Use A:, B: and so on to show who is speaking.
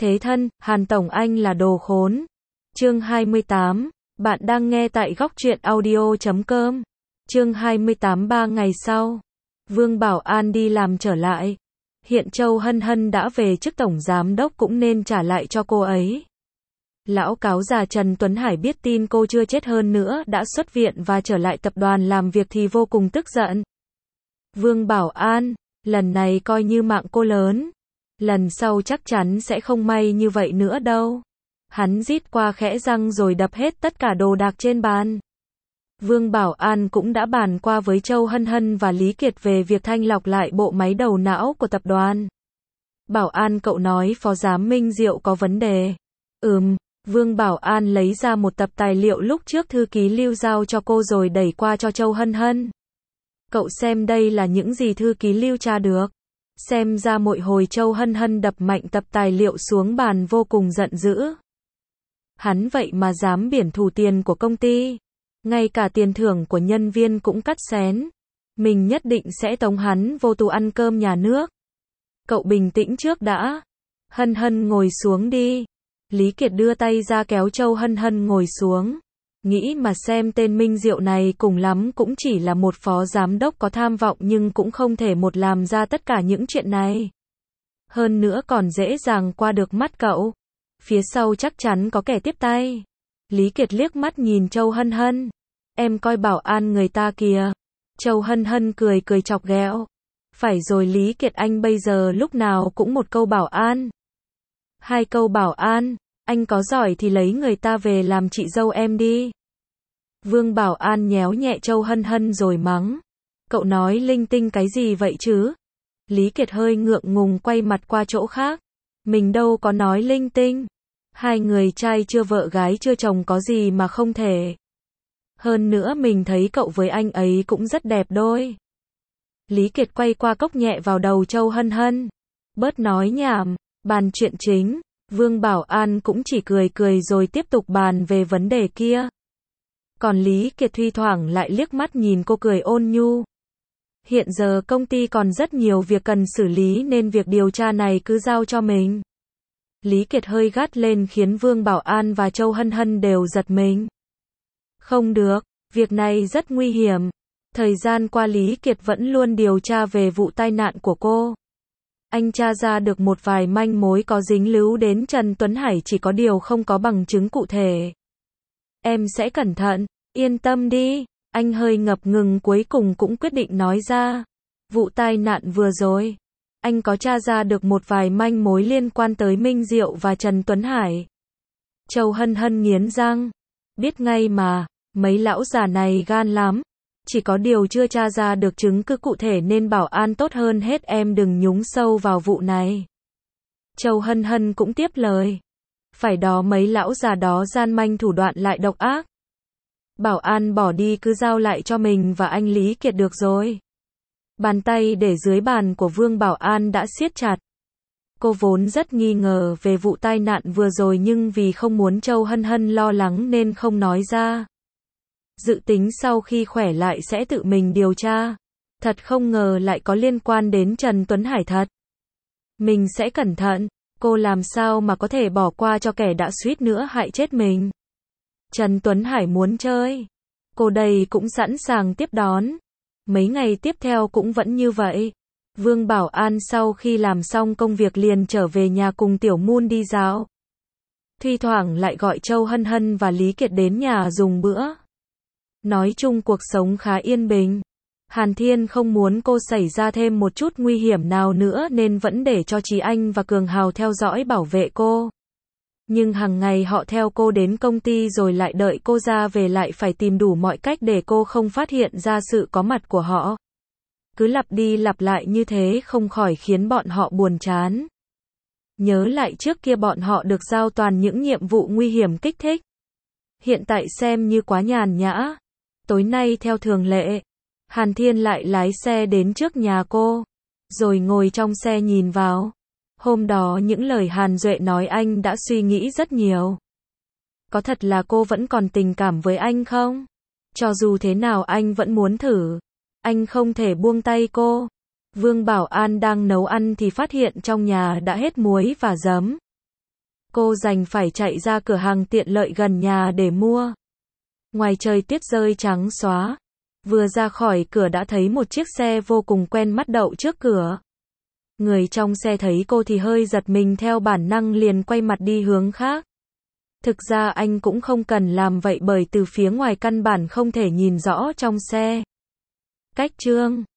A: Thế thân, Hàn Tổng anh là đồ khốn. Chương 28, bạn đang nghe tại góc truyện audio.com. Chương 28 3 ngày sau, Vương Bảo An đi làm trở lại. Hiện Châu Hân Hân đã về chức tổng giám đốc cũng nên trả lại cho cô ấy. Lão cáo già Trần Tuấn Hải biết tin cô chưa chết hơn nữa đã xuất viện và trở lại tập đoàn làm việc thì vô cùng tức giận. Vương Bảo An, lần này coi như mạng cô lớn. Lần sau chắc chắn sẽ không may như vậy nữa đâu. Hắn rít qua khẽ răng rồi đập hết tất cả đồ đạc trên bàn. Vương Bảo An cũng đã bàn qua với Châu Hân Hân và Lý Kiệt về việc thanh lọc lại bộ máy đầu não của tập đoàn. Bảo An cậu nói Phó Giám Minh Diệu có vấn đề. Vương Bảo An lấy ra một tập tài liệu lúc trước thư ký Lưu giao cho cô rồi đẩy qua cho Châu Hân Hân. Cậu xem đây là những gì thư ký Lưu tra được. Xem ra mỗi hồi Châu Hân Hân đập mạnh tập tài liệu xuống bàn vô cùng giận dữ. Hắn vậy mà dám biển thủ tiền của công ty. Ngay cả tiền thưởng của nhân viên cũng cắt xén. Mình nhất định sẽ tống hắn vô tù ăn cơm nhà nước. Cậu bình tĩnh trước đã. Hân Hân ngồi xuống đi. Lý Kiệt đưa tay ra kéo Châu Hân Hân ngồi xuống. Nghĩ mà xem tên Minh Diệu này cùng lắm cũng chỉ là một phó giám đốc có tham vọng nhưng cũng không thể một làm ra tất cả những chuyện này. Hơn nữa còn dễ dàng qua được mắt cậu. Phía sau chắc chắn có kẻ tiếp tay. Lý Kiệt liếc mắt nhìn Châu Hân Hân. Em coi Bảo An người ta kìa. Châu Hân Hân cười cười chọc ghẹo. Phải rồi Lý Kiệt anh bây giờ lúc nào cũng một câu Bảo An. Hai câu Bảo An. Anh có giỏi thì lấy người ta về làm chị dâu em đi. Vương Bảo An nhéo nhẹ Châu Hân Hân rồi mắng. Cậu nói linh tinh cái gì vậy chứ? Lý Kiệt hơi ngượng ngùng quay mặt qua chỗ khác. Mình đâu có nói linh tinh. Hai người trai chưa vợ gái chưa chồng có gì mà không thể. Hơn nữa mình thấy cậu với anh ấy cũng rất đẹp đôi. Lý Kiệt quay qua cốc nhẹ vào đầu Châu Hân Hân. Bớt nói nhảm, bàn chuyện chính. Vương Bảo An cũng chỉ cười cười rồi tiếp tục bàn về vấn đề kia. Còn Lý Kiệt thi thoảng lại liếc mắt nhìn cô cười ôn nhu. Hiện giờ công ty còn rất nhiều việc cần xử lý nên việc điều tra này cứ giao cho mình. Lý Kiệt hơi gắt lên khiến Vương Bảo An và Châu Hân Hân đều giật mình. Không được, việc này rất nguy hiểm. Thời gian qua Lý Kiệt vẫn luôn điều tra về vụ tai nạn của cô. Anh tra ra được một vài manh mối có dính líu đến Trần Tuấn Hải chỉ có điều không có bằng chứng cụ thể. Em sẽ cẩn thận, yên tâm đi. Anh hơi ngập ngừng cuối cùng cũng quyết định nói ra. Vụ tai nạn vừa rồi, anh có tra ra được một vài manh mối liên quan tới Minh Diệu và Trần Tuấn Hải. Châu Hân Hân nghiến răng. Biết ngay mà, mấy lão già này gan lắm. Chỉ có điều chưa tra ra được chứng cứ cụ thể nên Bảo An tốt hơn hết em đừng nhúng sâu vào vụ này. Châu Hân Hân cũng tiếp lời. Phải đó mấy lão già đó gian manh thủ đoạn lại độc ác. Bảo An bỏ đi cứ giao lại cho mình và anh Lý Kiệt được rồi. Bàn tay để dưới bàn của Vương Bảo An đã siết chặt. Cô vốn rất nghi ngờ về vụ tai nạn vừa rồi nhưng vì không muốn Châu Hân Hân lo lắng nên không nói ra. Dự tính sau khi khỏe lại sẽ tự mình điều tra. Thật không ngờ lại có liên quan đến Trần Tuấn Hải thật. Mình sẽ cẩn thận. Cô làm sao mà có thể bỏ qua cho kẻ đã suýt nữa hại chết mình. Trần Tuấn Hải muốn chơi. Cô đây cũng sẵn sàng tiếp đón. Mấy ngày tiếp theo cũng vẫn như vậy. Vương Bảo An sau khi làm xong công việc liền trở về nhà cùng Tiểu Moon đi dạo. Thi thoảng lại gọi Châu Hân Hân và Lý Kiệt đến nhà dùng bữa. Nói chung cuộc sống khá yên bình. Hàn Thiên không muốn cô xảy ra thêm một chút nguy hiểm nào nữa nên vẫn để cho Trí Anh và Cường Hào theo dõi bảo vệ cô. Nhưng hàng ngày họ theo cô đến công ty rồi lại đợi cô ra về lại phải tìm đủ mọi cách để cô không phát hiện ra sự có mặt của họ. Cứ lặp đi lặp lại như thế không khỏi khiến bọn họ buồn chán. Nhớ lại trước kia bọn họ được giao toàn những nhiệm vụ nguy hiểm kích thích. Hiện tại xem như quá nhàn nhã. Tối nay theo thường lệ, Hàn Thiên lại lái xe đến trước nhà cô, rồi ngồi trong xe nhìn vào. Hôm đó những lời Hàn Duệ nói anh đã suy nghĩ rất nhiều. Có thật là cô vẫn còn tình cảm với anh không? Cho dù thế nào anh vẫn muốn thử. Anh không thể buông tay cô. Vương Bảo An đang nấu ăn thì phát hiện trong nhà đã hết muối và giấm. Cô đành phải chạy ra cửa hàng tiện lợi gần nhà để mua. Ngoài trời tuyết rơi trắng xóa. Vừa ra khỏi cửa đã thấy một chiếc xe vô cùng quen mắt đậu trước cửa. Người trong xe thấy cô thì hơi giật mình, theo bản năng liền quay mặt đi hướng khác. Thực ra anh cũng không cần làm vậy bởi từ phía ngoài căn bản không thể nhìn rõ trong xe. Cách chương